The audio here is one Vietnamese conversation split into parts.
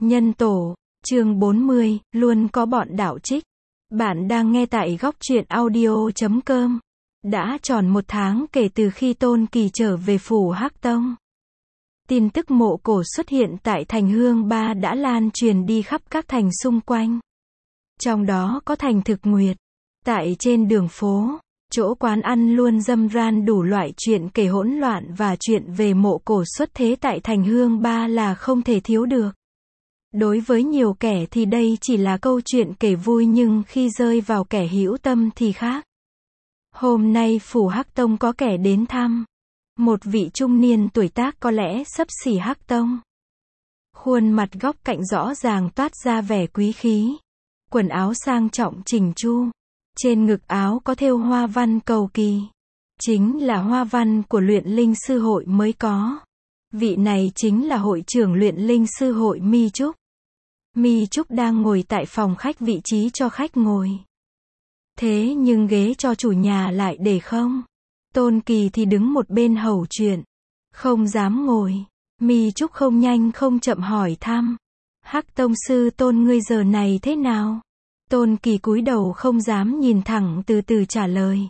Nhân tổ, chương 40, luôn có bọn đạo trích. Bạn đang nghe tại góc truyện audio.com. Đã tròn 1 tháng kể từ khi Tôn Kỳ trở về phủ Hắc Tông. Tin tức mộ cổ xuất hiện tại thành Hương Ba đã lan truyền đi khắp các thành xung quanh. Trong đó có thành Thực Nguyệt. Tại trên đường phố, chỗ quán ăn luôn râm ran đủ loại chuyện kể hỗn loạn và chuyện về mộ cổ xuất thế tại thành Hương Ba là không thể thiếu được. Đối với nhiều kẻ thì đây chỉ là câu chuyện kể vui, nhưng khi rơi vào kẻ hữu tâm thì khác. Hôm nay phủ Hắc Tông có kẻ đến thăm. Một vị trung niên tuổi tác có lẽ xấp xỉ Hắc Tông. Khuôn mặt góc cạnh rõ ràng toát ra vẻ quý khí. Quần áo sang trọng chỉnh chu. Trên ngực áo có thêu hoa văn cầu kỳ. Chính là hoa văn của luyện linh sư hội mới có. Vị này chính là hội trưởng luyện linh sư hội Mi Trúc. Mi Trúc đang ngồi tại phòng khách, vị trí cho khách ngồi. Thế nhưng ghế cho chủ nhà lại để không. Tôn Kỳ thì đứng một bên hầu chuyện. Không dám ngồi. Mi Trúc không nhanh không chậm hỏi thăm. Hắc Tông sư Tôn, ngươi giờ này thế nào? Tôn Kỳ cúi đầu không dám nhìn thẳng, từ từ trả lời.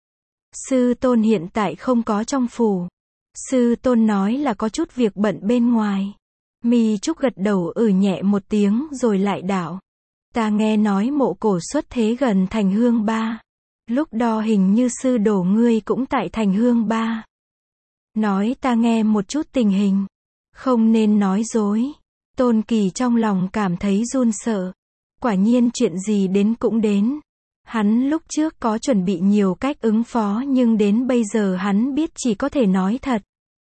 Sư Tôn hiện tại không có trong phủ. Sư Tôn nói là có chút việc bận bên ngoài. Mi Trúc gật đầu nhẹ một tiếng rồi lại đạo. Ta nghe nói mộ cổ xuất thế gần thành Hương Ba. Lúc đó hình như sư đồ ngươi cũng tại thành Hương Ba. Nói ta nghe một chút tình hình. Không nên nói dối. Tôn Kỳ trong lòng cảm thấy run sợ. Quả nhiên chuyện gì đến cũng đến. Hắn lúc trước có chuẩn bị nhiều cách ứng phó, nhưng đến bây giờ hắn biết chỉ có thể nói thật.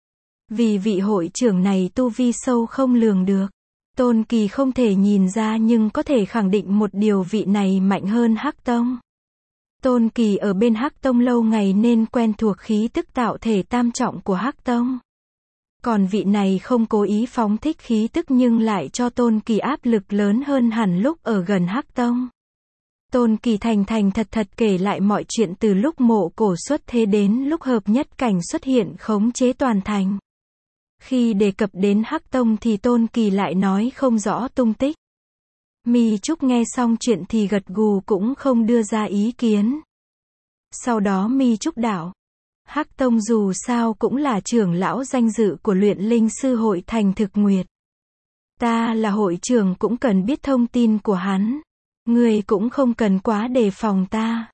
Vì vị hội trưởng này tu vi sâu không lường được. Tôn Kỳ không thể nhìn ra, nhưng có thể khẳng định một điều, vị này mạnh hơn Hắc Tông. Tôn Kỳ ở bên Hắc Tông lâu ngày nên quen thuộc khí tức tạo thể tam trọng của Hắc Tông. Còn vị này không cố ý phóng thích khí tức nhưng lại cho Tôn Kỳ áp lực lớn hơn hẳn lúc ở gần Hắc Tông. Tôn Kỳ thành thật kể lại mọi chuyện từ lúc mộ cổ xuất thế đến lúc hợp nhất cảnh xuất hiện khống chế toàn thành. Khi đề cập đến Hắc Tông thì Tôn Kỳ lại nói không rõ tung tích. Mi Trúc nghe xong chuyện thì gật gù, cũng không đưa ra ý kiến. Sau đó Mi Trúc đạo. Hắc Tông dù sao cũng là trưởng lão danh dự của luyện linh sư hội thành Thực Nguyệt. Ta là hội trưởng cũng cần biết thông tin của hắn. Ngươi cũng không cần quá đề phòng ta.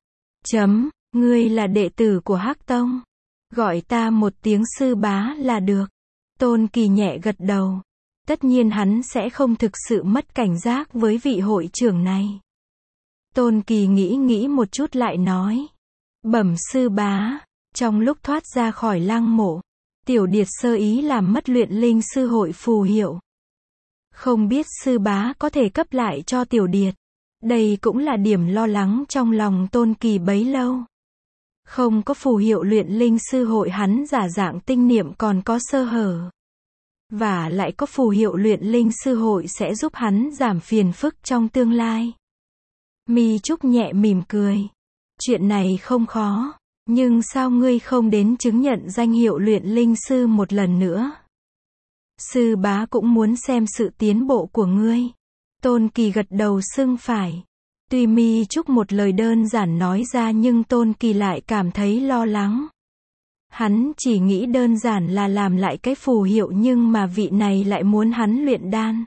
Ngươi là đệ tử của Hắc Tông. Gọi ta một tiếng sư bá là được. Tôn Kỳ nhẹ gật đầu. Tất nhiên hắn sẽ không thực sự mất cảnh giác với vị hội trưởng này. Tôn Kỳ nghĩ một chút lại nói. Bẩm sư bá. Trong lúc thoát ra khỏi lăng mộ, Tiểu Điệt sơ ý làm mất luyện linh sư hội phù hiệu. Không biết sư bá có thể cấp lại cho Tiểu Điệt. Đây cũng là điểm lo lắng trong lòng Tôn Kỳ bấy lâu. Không có phù hiệu luyện linh sư hội, hắn giả dạng tinh niệm còn có sơ hở. Và lại có phù hiệu luyện linh sư hội sẽ giúp hắn giảm phiền phức trong tương lai. Mi Trúc nhẹ mỉm cười. Chuyện này không khó. Nhưng sao ngươi không đến chứng nhận danh hiệu luyện linh sư một lần nữa? Sư bá cũng muốn xem sự tiến bộ của ngươi. Tôn Kỳ gật đầu xưng phải. Tuy Mi Trúc một lời đơn giản nói ra nhưng Tôn Kỳ lại cảm thấy lo lắng. Hắn chỉ nghĩ đơn giản là làm lại cái phù hiệu, nhưng mà vị này lại muốn hắn luyện đan.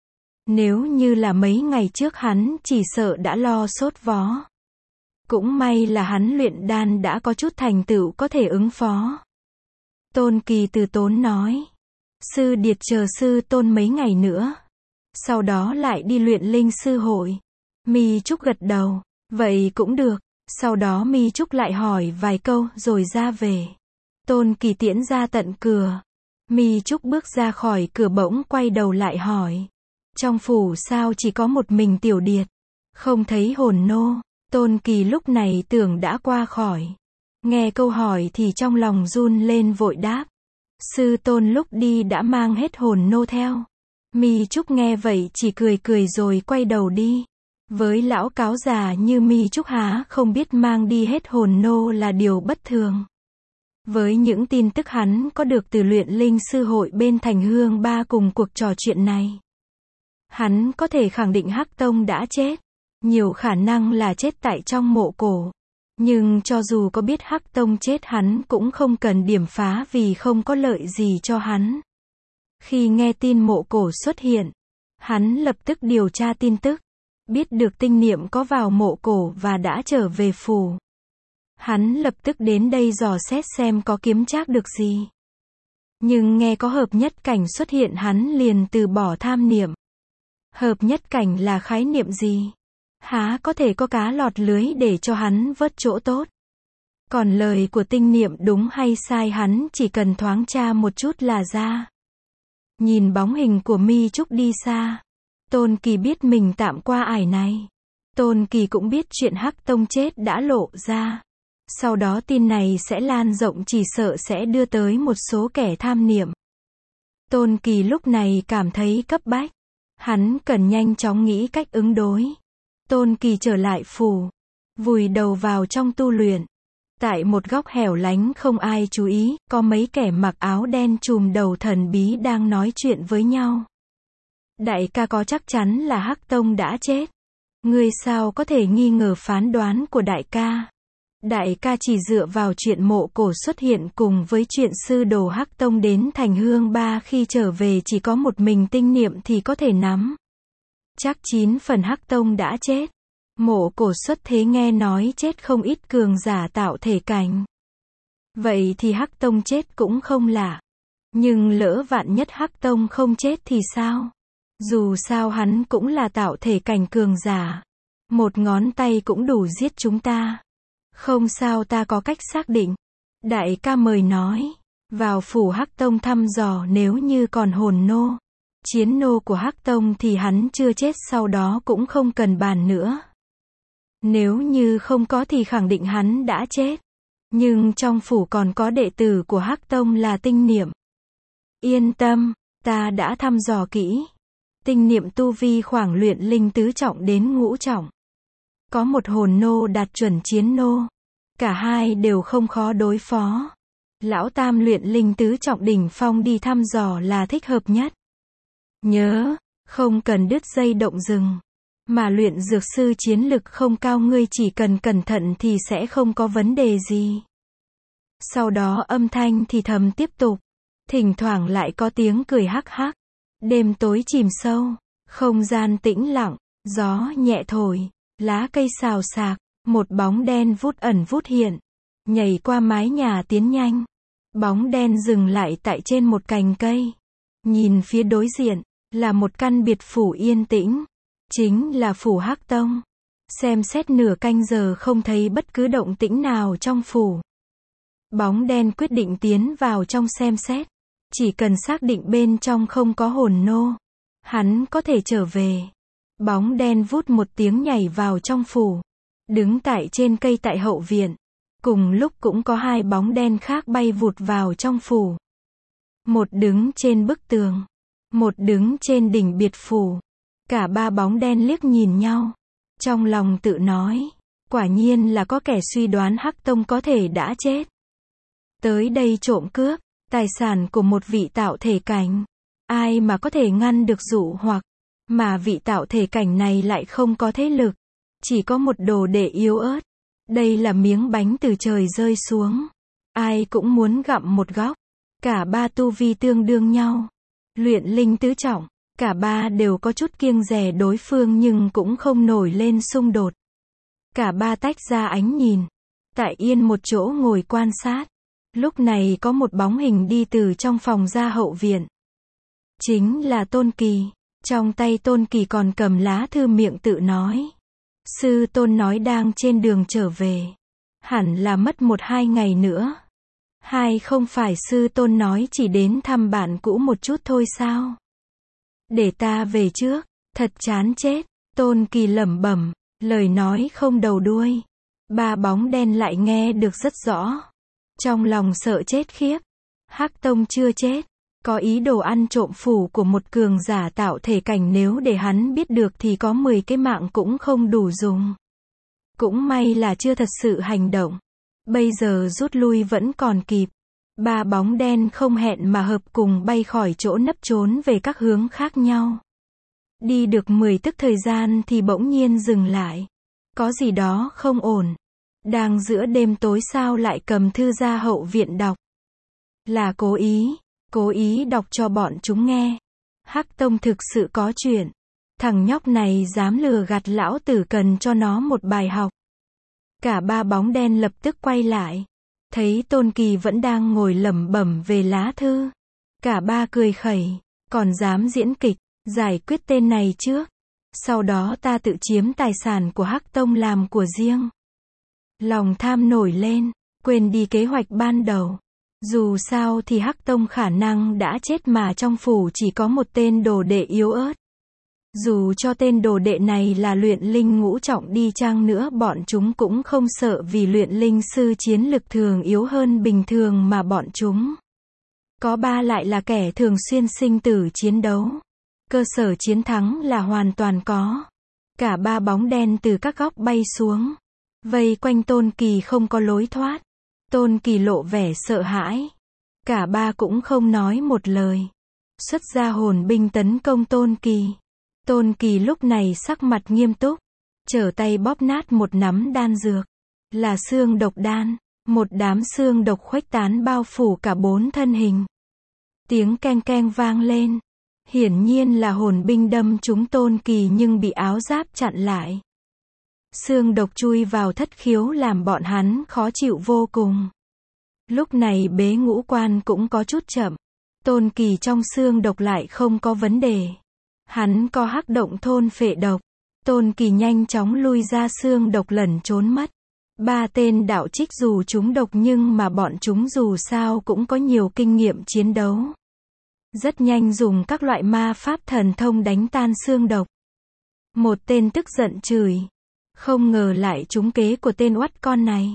Nếu như là mấy ngày trước hắn chỉ sợ đã lo sốt vó. Cũng may là hắn luyện đan đã có chút thành tựu có thể ứng phó. Tôn Kỳ từ tốn nói. Sư Điệt chờ sư Tôn mấy ngày nữa. Sau đó lại đi luyện linh sư hội. Mi Trúc gật đầu. Vậy cũng được. Sau đó Mi Trúc lại hỏi vài câu rồi ra về. Tôn Kỳ tiễn ra tận cửa. Mi Trúc bước ra khỏi cửa bỗng quay đầu lại hỏi. Trong phủ sao chỉ có một mình Tiểu Điệt? Không thấy hồn nô. Tôn Kỳ lúc này tưởng đã qua khỏi. Nghe câu hỏi thì trong lòng run lên vội đáp. Sư Tôn lúc đi đã mang hết hồn nô theo. Mi Trúc nghe vậy chỉ cười rồi quay đầu đi. Với lão cáo già như Mi Trúc há không biết mang đi hết hồn nô là điều bất thường. Với những tin tức hắn có được từ luyện linh sư hội bên thành Hương Ba cùng cuộc trò chuyện này, Hắn có thể khẳng định Hắc Tông đã chết. Nhiều khả năng là chết tại trong mộ cổ. Nhưng cho dù có biết Hắc Tông chết hắn cũng không cần điểm phá vì không có lợi gì cho hắn. Khi nghe tin mộ cổ xuất hiện, hắn lập tức điều tra tin tức. Biết được tinh niệm có vào mộ cổ và đã trở về phủ. Hắn lập tức đến đây dò xét xem có kiếm trác được gì. Nhưng nghe có hợp nhất cảnh xuất hiện hắn liền từ bỏ tham niệm. Hợp nhất cảnh là khái niệm gì? Há có thể có cá lọt lưới để cho hắn vớt chỗ tốt. Còn lời của tinh niệm đúng hay sai hắn chỉ cần thoáng tra một chút là ra. Nhìn bóng hình của Mi Trúc đi xa. Tôn Kỳ biết mình tạm qua ải này. Tôn Kỳ cũng biết chuyện Hắc Tông chết đã lộ ra. Sau đó tin này sẽ lan rộng chỉ sợ sẽ đưa tới một số kẻ tham niệm. Tôn Kỳ lúc này cảm thấy cấp bách. Hắn cần nhanh chóng nghĩ cách ứng đối. Tôn Kỳ trở lại phủ. Vùi đầu vào trong tu luyện. Tại một góc hẻo lánh không ai chú ý, có mấy kẻ mặc áo đen trùm đầu thần bí đang nói chuyện với nhau. Đại ca có chắc chắn là Hắc Tông đã chết? Ngươi sao có thể nghi ngờ phán đoán của đại ca? Đại ca chỉ dựa vào chuyện mộ cổ xuất hiện cùng với chuyện sư đồ Hắc Tông đến Thành Hương Ba khi trở về chỉ có một mình tinh niệm thì có thể nắm. Chắc 9 phần Hắc Tông đã chết. Mộ cổ xuất thế nghe nói chết không ít cường giả tạo thể cảnh. Vậy thì Hắc Tông chết cũng không lạ. Nhưng lỡ vạn nhất Hắc Tông không chết thì sao? Dù sao hắn cũng là tạo thể cảnh cường giả. Một ngón tay cũng đủ giết chúng ta. Không sao, ta có cách xác định. Đại ca mời nói. Vào phủ Hắc Tông thăm dò, nếu như còn hồn nô, chiến nô của Hắc Tông thì hắn chưa chết, sau đó cũng không cần bàn nữa. Nếu như không có thì khẳng định hắn đã chết. Nhưng trong phủ còn có đệ tử của Hắc Tông là tinh niệm. Yên tâm, ta đã thăm dò kỹ. Tinh niệm tu vi khoảng luyện linh tứ trọng đến ngũ trọng. Có một hồn nô đạt chuẩn chiến nô. Cả hai đều không khó đối phó. Lão tam luyện linh tứ trọng đỉnh phong đi thăm dò là thích hợp nhất. Nhớ, không cần đứt dây động rừng. Mà luyện dược sư chiến lực không cao, ngươi chỉ cần cẩn thận thì sẽ không có vấn đề gì. Sau đó âm thanh thì thầm tiếp tục. Thỉnh thoảng lại có tiếng cười hắc hắc. Đêm tối chìm sâu. Không gian tĩnh lặng. Gió nhẹ thổi. Lá cây xào xạc. Một bóng đen vút ẩn vút hiện. Nhảy qua mái nhà tiến nhanh. Bóng đen dừng lại tại trên một cành cây. Nhìn phía đối diện. Là một căn biệt phủ yên tĩnh. Chính là phủ Hắc Tông. Xem xét nửa canh giờ không thấy bất cứ động tĩnh nào trong phủ. Bóng đen quyết định tiến vào trong xem xét. Chỉ cần xác định bên trong không có hồn nô, hắn có thể trở về. Bóng đen vút một tiếng nhảy vào trong phủ. Đứng tại trên cây tại hậu viện. Cùng lúc cũng có hai bóng đen khác bay vụt vào trong phủ. Một đứng trên bức tường. Một đứng trên đỉnh biệt phủ. Cả ba bóng đen liếc nhìn nhau. Trong lòng tự nói. Quả nhiên là có kẻ suy đoán Hắc Tông có thể đã chết. Tới đây trộm cướp tài sản của một vị tạo thể cảnh. Ai mà có thể ngăn được dụ hoặc. Mà vị tạo thể cảnh này lại không có thế lực. Chỉ có một đồ đệ yếu ớt. Đây là miếng bánh từ trời rơi xuống. Ai cũng muốn gặm một góc. Cả ba tu vi tương đương nhau. Luyện linh tứ trọng. Cả ba đều có chút kiêng dè đối phương nhưng cũng không nổi lên xung đột. Cả ba tách ra ánh nhìn. Tại yên một chỗ ngồi quan sát. Lúc này có một bóng hình đi từ trong phòng ra hậu viện. Chính là Tôn Kỳ. Trong tay Tôn Kỳ còn cầm lá thư, miệng tự nói. Sư tôn nói đang trên đường trở về. Hẳn là mất 1-2 ngày nữa. Hay không phải sư tôn nói chỉ đến thăm bạn cũ một chút thôi sao? Để ta về trước, thật chán chết. Tôn Kỳ lẩm bẩm, lời nói không đầu đuôi. Ba bóng đen lại nghe được rất rõ. Trong lòng sợ chết khiếp. Hắc Tông chưa chết. Có ý đồ ăn trộm phủ của một cường giả tạo thể cảnh, nếu để hắn biết được thì có 10 cái mạng cũng không đủ dùng. Cũng may là chưa thật sự hành động. Bây giờ rút lui vẫn còn kịp. Ba bóng đen không hẹn mà hợp cùng bay khỏi chỗ nấp trốn về các hướng khác nhau. Đi được 10 tức thời gian thì bỗng nhiên dừng lại. Có gì đó không ổn. Đang giữa đêm tối sao lại cầm thư ra hậu viện đọc. Là cố ý đọc cho bọn chúng nghe. Hắc Tông thực sự có chuyện. Thằng nhóc này dám lừa gạt lão tử, cần cho nó một bài học. Cả ba bóng đen lập tức quay lại. Thấy Tôn Kỳ vẫn đang ngồi lẩm bẩm về lá thư. Cả ba cười khẩy. Còn dám diễn kịch, giải quyết tên này trước. Sau đó ta tự chiếm tài sản của Hắc Tông làm của riêng. Lòng tham nổi lên, quên đi kế hoạch ban đầu. Dù sao thì Hắc Tông khả năng đã chết mà trong phủ chỉ có một tên đồ đệ yếu ớt. Dù cho tên đồ đệ này là luyện linh ngũ trọng đi chăng nữa, bọn chúng cũng không sợ, vì luyện linh sư chiến lực thường yếu hơn bình thường mà bọn chúng có ba lại là kẻ thường xuyên sinh tử chiến đấu. Cơ sở chiến thắng là hoàn toàn có. Cả ba bóng đen từ các góc bay xuống, vây quanh Tôn Kỳ không có lối thoát. Tôn Kỳ lộ vẻ sợ hãi. Cả ba cũng không nói một lời. Xuất ra hồn binh tấn công Tôn Kỳ. Tôn Kỳ lúc này sắc mặt nghiêm túc, trở tay bóp nát một nắm đan dược. Là xương độc đan. Một đám xương độc khuếch tán bao phủ cả bốn thân hình. Tiếng keng keng vang lên. Hiển nhiên là hồn binh đâm trúng Tôn Kỳ nhưng bị áo giáp chặn lại. Xương độc chui vào thất khiếu làm bọn hắn khó chịu vô cùng. Lúc này bế ngũ quan cũng có chút chậm. Tôn Kỳ trong xương độc lại không có vấn đề. Hắn có hắc động thôn phệ độc. Tôn Kỳ nhanh chóng lui ra xương độc lẩn trốn mất. Ba tên đạo trích dù chúng độc nhưng mà bọn chúng dù sao cũng có nhiều kinh nghiệm chiến đấu. Rất nhanh dùng các loại ma pháp thần thông đánh tan xương độc. Một tên tức giận chửi. Không ngờ lại trúng kế của tên oắt con này.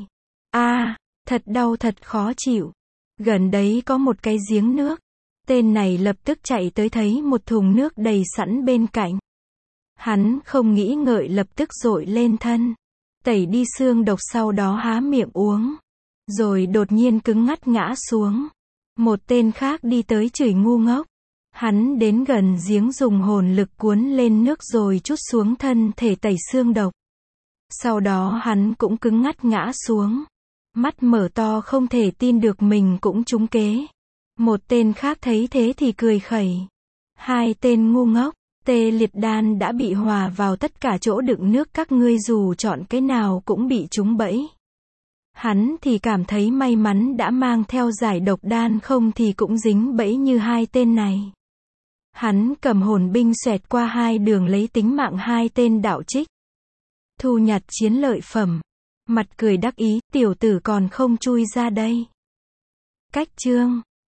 Thật đau, thật khó chịu. Gần đấy có một cái giếng nước. Tên này lập tức chạy tới thấy một thùng nước đầy sẵn bên cạnh. Hắn không nghĩ ngợi lập tức dội lên thân. Tẩy đi xương độc, sau đó há miệng uống. Rồi đột nhiên cứng ngắt ngã xuống. Một tên khác đi tới chửi ngu ngốc. Hắn đến gần giếng dùng hồn lực cuốn lên nước rồi trút xuống thân thể tẩy xương độc. Sau đó hắn cũng cứng ngắt ngã xuống. Mắt mở to không thể tin được mình cũng trúng kế. Một tên khác thấy thế thì cười khẩy. Hai tên ngu ngốc, tê liệt đan đã bị hòa vào tất cả chỗ đựng nước các ngươi, dù chọn cái nào cũng bị trúng bẫy. Hắn thì cảm thấy may mắn đã mang theo giải độc đan, không thì cũng dính bẫy như hai tên này. Hắn cầm hồn binh xoẹt qua hai đường lấy tính mạng hai tên đạo trích. Thu nhặt chiến lợi phẩm. Mặt cười đắc ý, tiểu tử còn không chui ra đây. Cách chương